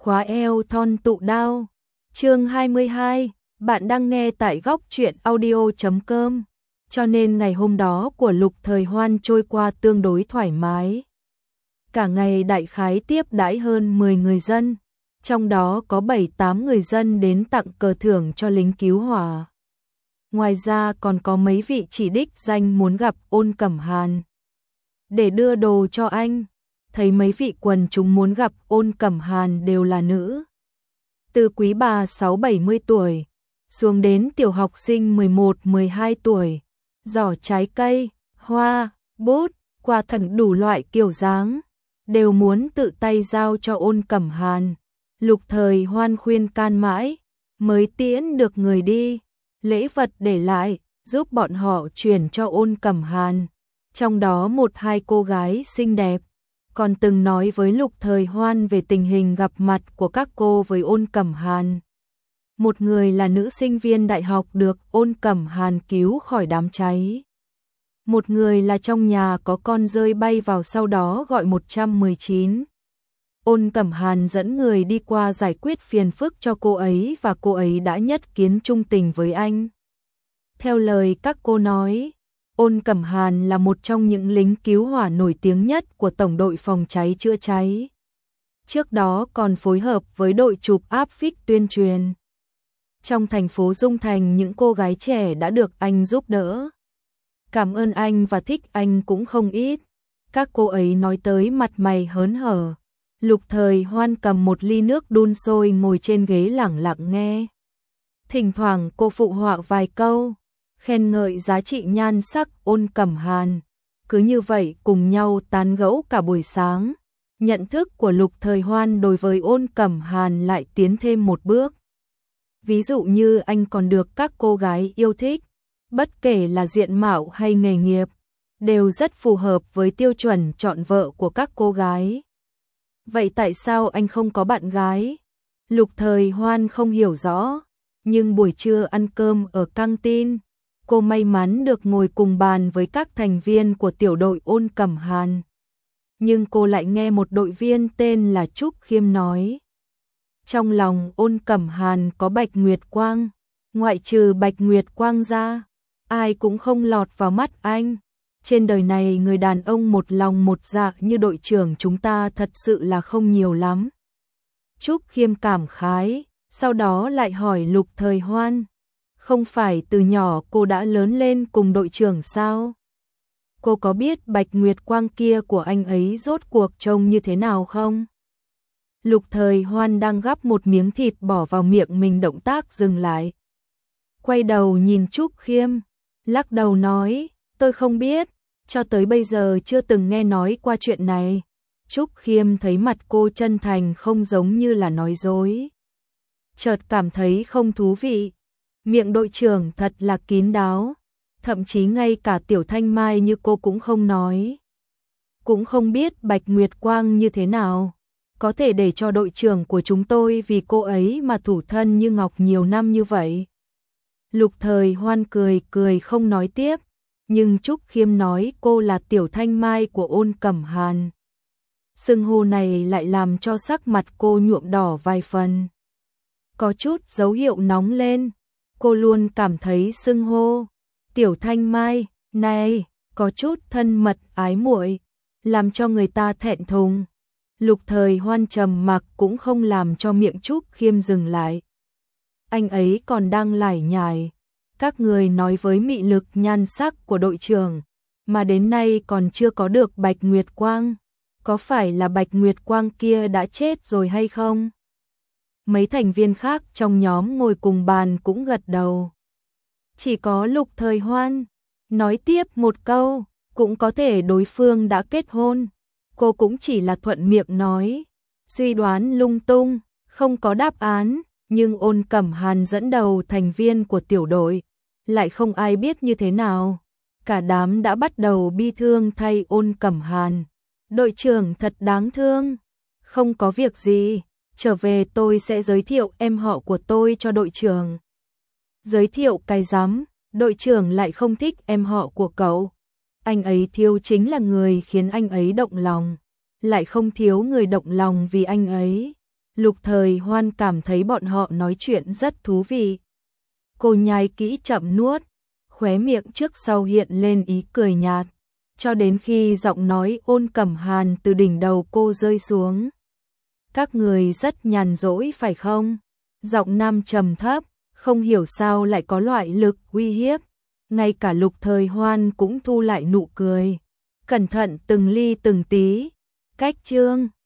khóa eo thon tụ đao. Chương 22, bạn đang nghe tại góc truyện audio.com. Cho nên ngày hôm đó của Lục Thời Hoan trôi qua tương đối thoải mái. Cả ngày đại khái tiếp đãi hơn 10 người dân, trong đó có 7-8 người dân đến tặng cờ thưởng cho lính cứu hỏa. Ngoài ra còn có mấy vị chỉ đích danh muốn gặp Ôn Cẩm Hàn để đưa đồ cho anh. Thấy mấy vị quần chúng muốn gặp Ôn Cẩm Hàn đều là nữ, từ quý bà 6-70 tuổi xuống đến tiểu học sinh 11-12 tuổi, giỏ trái cây, hoa, bút, quà tặng đủ loại kiểu dáng, đều muốn tự tay giao cho Ôn Cẩm Hàn. Lục Thời Hoan khuyên can mãi, mới tiễn được người đi, lễ vật để lại, giúp bọn họ chuyển cho Ôn Cẩm Hàn. Trong đó 1-2 cô gái xinh đẹp, còn từng nói với Lục Thời Hoan về tình hình gặp mặt của các cô với Ôn Cẩm Hàn. Một người là nữ sinh viên đại học được Ôn Cẩm Hàn cứu khỏi đám cháy. Một người là trong nhà có con rơi bay vào sau đó gọi 119. Ôn Cẩm Hàn dẫn người đi qua giải quyết phiền phức cho cô ấy và cô ấy đã nhất kiến trung tình với anh. Theo lời các cô nói, Ôn Cẩm Hàn là một trong những lính cứu hỏa nổi tiếng nhất của Tổng đội phòng cháy chữa cháy. Trước đó còn phối hợp với đội chụp áp phích tuyên truyền. Trong thành phố Dung Thành những cô gái trẻ đã được anh giúp đỡ. Cảm ơn anh và thích anh cũng không ít. Các cô ấy nói tới mặt mày hớn hở. Lục Thời Hoan cầm một ly nước đun sôi ngồi trên ghế lẳng lặng nghe. Thỉnh thoảng cô phụ họa vài câu, khen ngợi giá trị nhan sắc Ôn Cẩm Hàn. Cứ như vậy cùng nhau tán gẫu cả buổi sáng. Nhận thức của Lục Thời Hoan đối với Ôn Cẩm Hàn lại tiến thêm một bước. Ví dụ như anh còn được các cô gái yêu thích, bất kể là diện mạo hay nghề nghiệp, đều rất phù hợp với tiêu chuẩn chọn vợ của các cô gái. Vậy tại sao anh không có bạn gái? Lục Thời Hoan không hiểu rõ, nhưng buổi trưa ăn cơm ở căng tin, cô may mắn được ngồi cùng bàn với các thành viên của tiểu đội Ôn Cẩm Hàn. Nhưng cô lại nghe một đội viên tên là Trúc Khiêm nói. Trong lòng Ôn Cẩm Hàn có Bạch Nguyệt Quang, ngoại trừ Bạch Nguyệt Quang ra, ai cũng không lọt vào mắt anh. Trên đời này người đàn ông một lòng một dạ như đội trưởng chúng ta thật sự là không nhiều lắm. Trúc Khiêm cảm khái, sau đó lại hỏi Lục Thời Hoan. Không phải từ nhỏ cô đã lớn lên cùng đội trưởng sao? Cô có biết Bạch Nguyệt Quang kia của anh ấy rốt cuộc trông như thế nào không? Lục Thời Hoan đang gắp một miếng thịt bỏ vào miệng mình, động tác dừng lại. Quay đầu nhìn Trúc Khiêm, lắc đầu nói, tôi không biết, cho tới bây giờ chưa từng nghe nói qua chuyện này. Trúc Khiêm thấy mặt cô chân thành không giống như là nói dối. Chợt cảm thấy không thú vị. Miệng đội trưởng thật là kín đáo, thậm chí ngay cả Tiểu Thanh Mai như cô cũng không nói. Cũng không biết Bạch Nguyệt Quang như thế nào, có thể để cho đội trưởng của chúng tôi vì cô ấy mà thủ thân như ngọc nhiều năm như vậy. Lục Thời Hoan cười cười không nói tiếp, nhưng Trúc Khiêm nói cô là Tiểu Thanh Mai của Ôn Cẩm Hàn. Xưng hô này lại làm cho sắc mặt cô nhuộm đỏ vài phần. Có chút dấu hiệu nóng lên. Cô luôn cảm thấy xưng hô Tiểu Thanh Mai này có chút thân mật ái muội, làm cho người ta thẹn thùng. Lục Thời Hoan trầm mặc cũng không làm cho miệng Trúc Khiêm dừng lại. Anh ấy còn đang lải nhải, các người nói với mị lực nhan sắc của đội trưởng, mà đến nay còn chưa có được Bạch Nguyệt Quang. Có phải là Bạch Nguyệt Quang kia đã chết rồi hay không? Mấy thành viên khác trong nhóm ngồi cùng bàn cũng gật đầu. Chỉ có Lục Thời Hoan nói tiếp một câu, cũng có thể đối phương đã kết hôn. Cô cũng chỉ là thuận miệng nói, suy đoán lung tung, không có đáp án, nhưng Ôn Cẩm Hàn dẫn đầu thành viên của tiểu đội, lại không ai biết như thế nào. Cả đám đã bắt đầu bi thương thay Ôn Cẩm Hàn. Đội trưởng thật đáng thương. Không có việc gì, trở về tôi sẽ giới thiệu em họ của tôi cho đội trưởng. Giới thiệu cái rắm, đội trưởng lại không thích em họ của cậu. Anh ấy thiếu chính là người khiến anh ấy động lòng, lại không thiếu người động lòng vì anh ấy. Lục Thời Hoan cảm thấy bọn họ nói chuyện rất thú vị. Cô nhai kỹ chậm nuốt, khóe miệng trước sau hiện lên ý cười nhạt, cho đến khi giọng nói Ôn Cẩm Hàn từ đỉnh đầu cô rơi xuống. Các người rất nhàn rỗi phải không? Giọng nam trầm thấp, không hiểu sao lại có loại lực uy hiếp. Ngay cả Lục Thời Hoan cũng thu lại nụ cười, cẩn thận từng ly từng tí. Cách chương